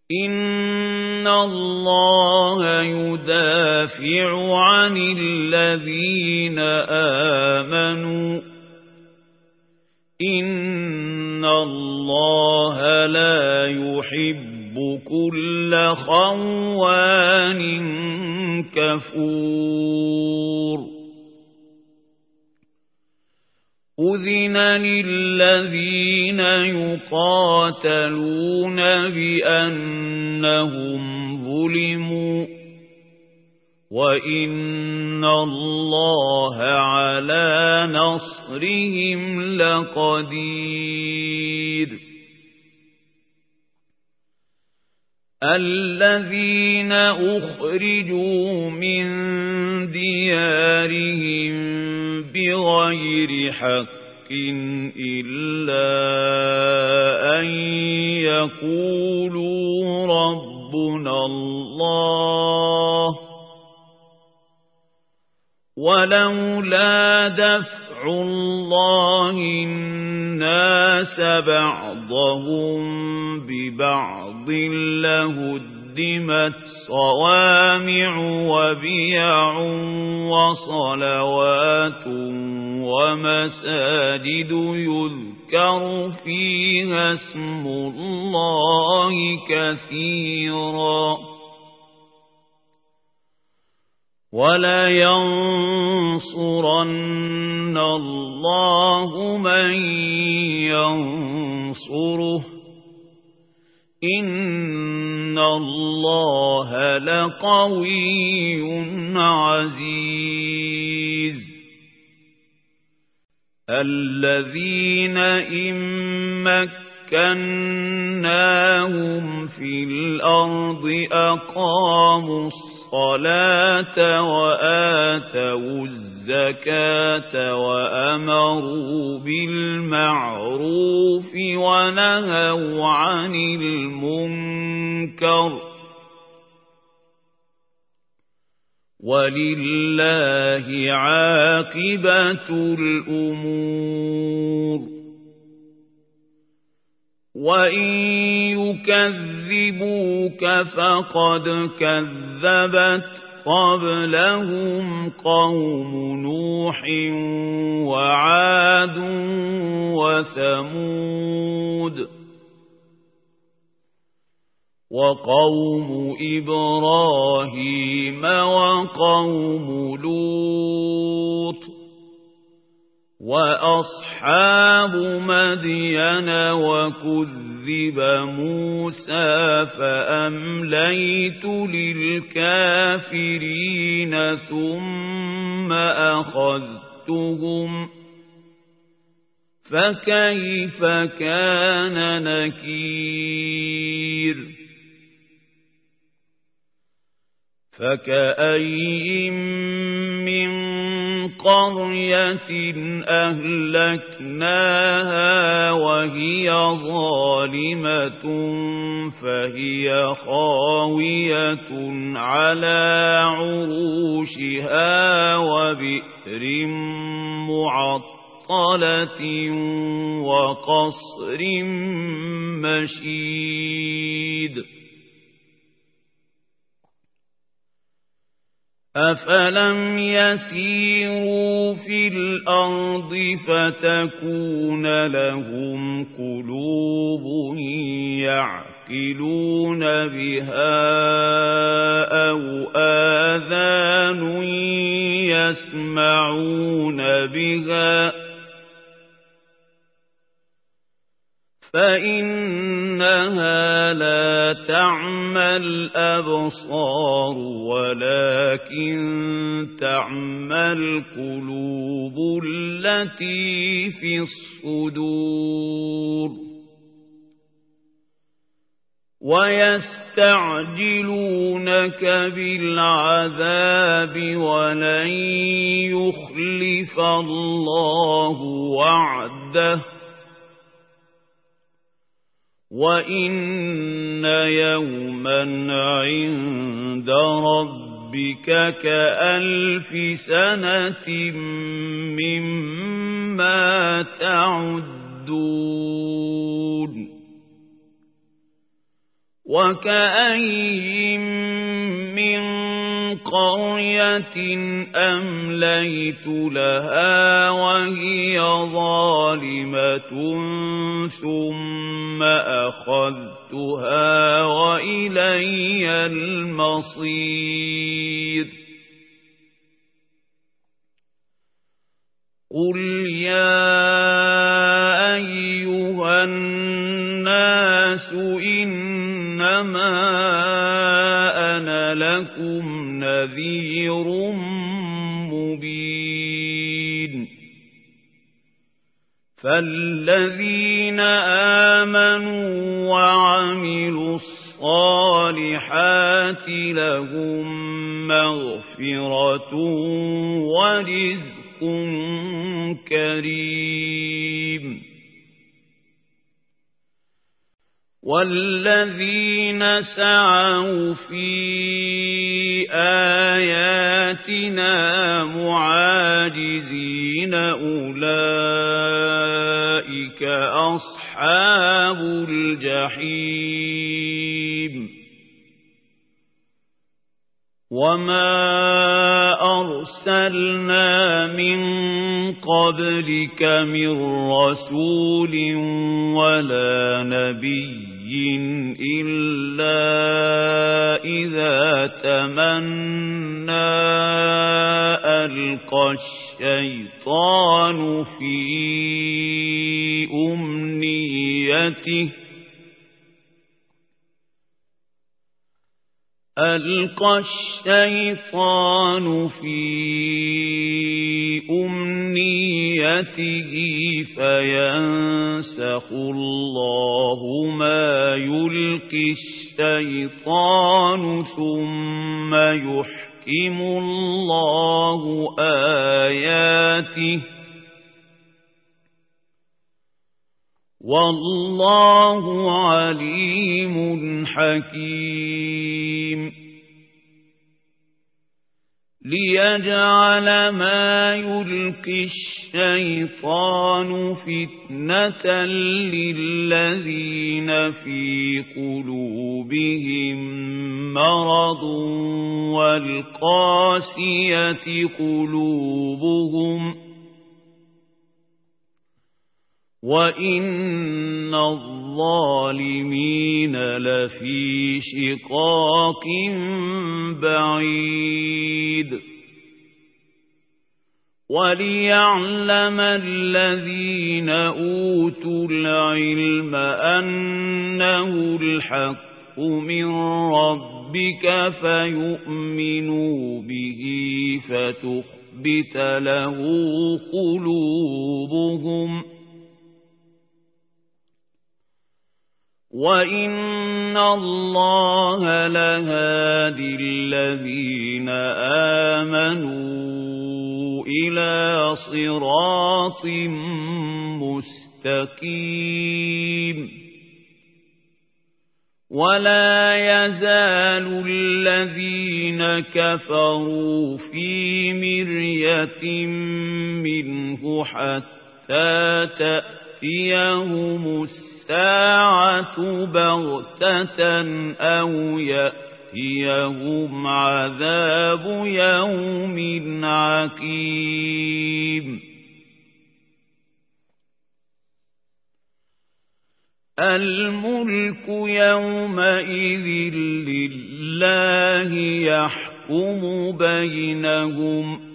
إن الله يدافع عن الذين آمنوا إن الله لا يحب كل خوان كفور أذن للذين يقاتلون بأنهم ظلموا وإن الله على نصرهم لقدير الذين أخرجوا من ديارهم بغير حق إلا أن يقولوا ربنا الله ولولا دفع الله الناس بعضهم ببعض لهدمت صوامع وبيع وصلوات ومساجد يذكر فيها اسم الله كثيرا ولينصرن الله من ينصره إن الله لقوي عزيز الذين إن مكناهم في الأرض أقاموا الصلاة وآتوا الزكاة وأمروا بالمعروف ونهوا عن المنكر ولله عاقبة الأمور وإن يكذبوك فقد كذبت قبلهم قوم نوح وعاد وثمود وقوم إبراهيم وقوم لوط وأصحاب مدين وكذب موسى فأمليت للكافرين ثم أخذتهم فكيف كان نكير فكأين من قرية أهلكناها وهي ظالمة فهي خاوية على عروشها وبئر معطلة وقصر مشيد أفلم يسيروا في الأرض فتكون لهم قلوب يعقلون بها أو آذان يسمعون بها فإنها لا تعمى الأبصار ولكن تعمى القلوب التي في الصدور ويستعجلونك بالعذاب ولن يخلف الله وعده وإن يوما عند ربك كألف سنة مما تعدون وكأين من قرية أمليت لها وهي ظالمة ثم أخذتها وإلي المصير قل يا أيها الناس إنما أنا لكم نذير مبين فالذين آمنوا وعملوا الصالحات لهم مغفرة ورزق كريم والذين سعوا في آياتنا معاجزين أولئك أصحاب الجحيم وما أرسلنا من قبلك من رسول ولا نبي إلا إذا تمنى ألقى الشيطان في أمنيته فينسخ الله ما يلقي الشيطان ثم يحكم الله آياته والله عليم حكيم ليجعل ما يلقي الشيطان فتنة للذين في قلوبهم مرض والقاسية قلوبهم وإن الظالمين لفي شقاق بعيد وليعلم الذين أوتوا العلم أنه الحق من ربك فيؤمنوا به فتخبت له قلوبهم وَإِنَّ اللَّهَ لَهَادِي الَّذِينَ آمَنُوا إِلَى صِرَاطٍ مُسْتَقِيمٍ وَلَا يَزَالُ الَّذِينَ كَفَرُوا فِي مِرْيَةٍ مِّنْهُ حَتَّى تَأْتِيَهُمُ الساعة بغتة أو يأتيهم عذاب يوم عقيم الملك يومئذ لله يحكم بينهم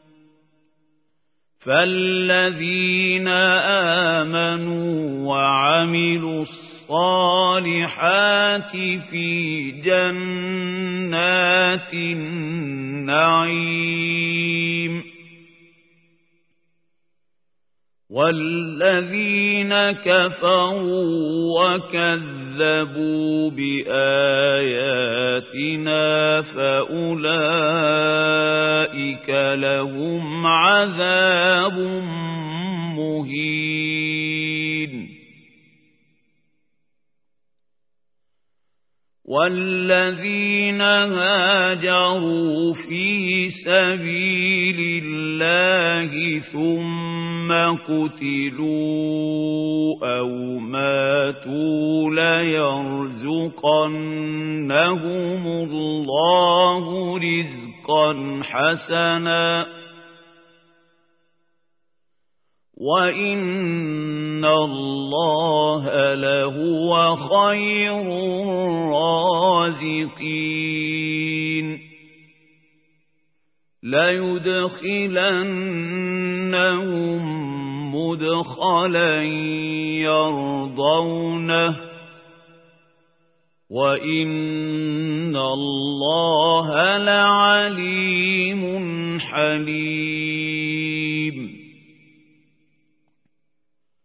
فالذين آمنوا وعملوا الصالحات في جنات النعيم والذين كفروا وكذبوا بآياتنا فأولئك لهم عذاب مهين والذين هاجروا في سبيل الله ثم قتلوا أو ماتوا ليرزقنهم الله رزقا حسنا وَإِنَّ اللَّهَ لَهُوَ خَيْرُ الرَّازِقِينَ لَيُدْخِلَنَّهُم مُّدْخَلًا يَرْضَوْنَهُ وَإِنَّ اللَّهَ لَعَلِيمٌ حَلِيمٌ